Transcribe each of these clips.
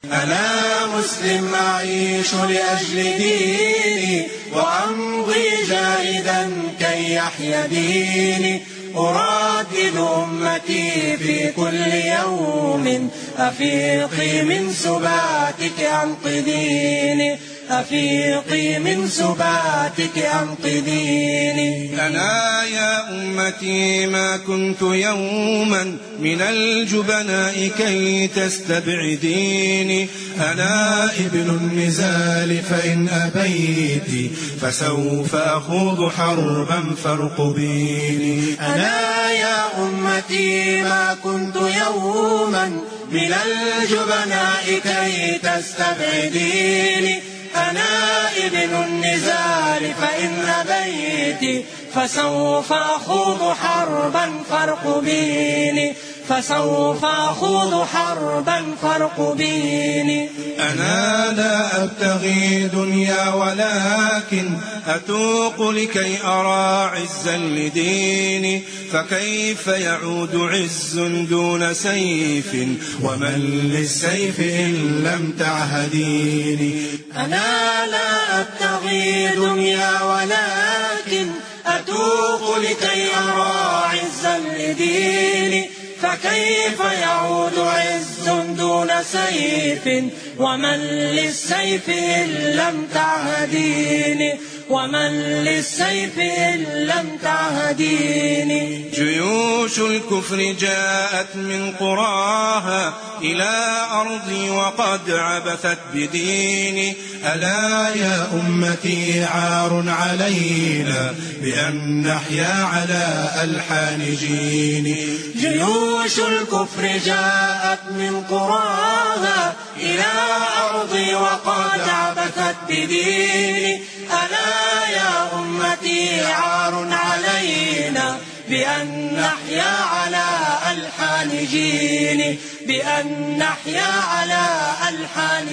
أنا مسلم أعيش لأجل ديني وأمضي جاهدا كي يحيا ديني. أردد أمتي في كل يوم أفيقي من سباتك أنقذيني، أفيقي من سباتك أنقذيني. أنا يا أمتي ما كنت يوما من الجبناء كي تستبعديني. أنا ابن النزال فإن أبيت فسوف أخوض حربا فارقبيني. أنا يا أمتي ما كنت يوما من الجبناء كي تستبعديني. أنا ابن النزال فإن أبيت فسوف أخوض حربا فارقبيني، فسوف أخوض حربا فارقبيني. أنا لا أبتغي دنيا ولكن أتوق لكي أرى عزا لديني. فكيف يعود عز دون سيف ومن للسيف إن لم تعهديني. أنا لا أبتغي دنيا ولكن أتوق لكي أرى عزا لديني. فكيف يعود عز دون سيف ومن للسيف إن لم تعهديني، ومن للسيف إن لم تعهديني. جيوش الكفر جاءت من قراها إلى أرضي وقد عبثت بديني. ألا يا أمتي عار علينا بأن نحيا على ألحان جيني. جيوش الكفر جاءت من قراها إلى أرضي وقد عبثت بديني. ألا يا أمتي عار علينا بأن نحيا على ألحان جيني، بأن نحيا على ألحان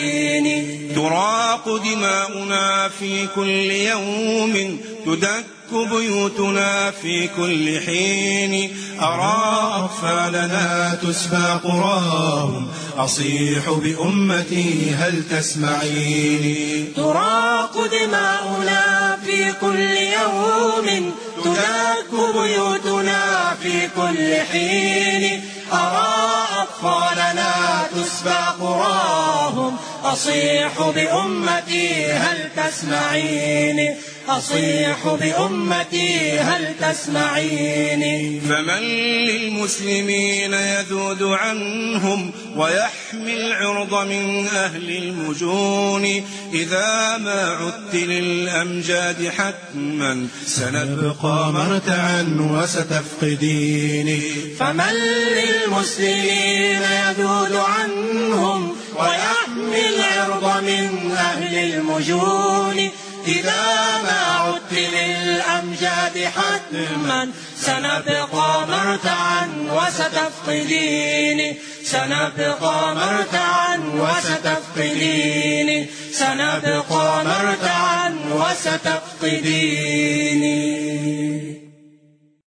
جيني. تراق دماؤنا في كل يوم، تدك بيوتنا في كل حين. أرى أطفالنا تسبى قراهم، أصيح بأمتي هل تسمعيني. تراق دماؤنا في كل يوم، تدك بيوتنا في كل حين. أرى أطفالنا تسبى قراهم، أصيح بأمتي هل تسمعيني، أصيح بأمتي هل تسمعيني. فمن للمسلمين يذود عنهم ويحمي العرض من أهل المجون. إذا ما عدت للأمجاد حتما سنبقى مرتعا وستفقديني. فمن للمسلمين يذود عنهم ويحمي العرض من أهل المجون. إذا ما عدت للأمجاد حتما سنبقى مرتعا وستفقديني، سنبقى مرتعا وستفقديني، سنبقى مرتعا وستفقديني.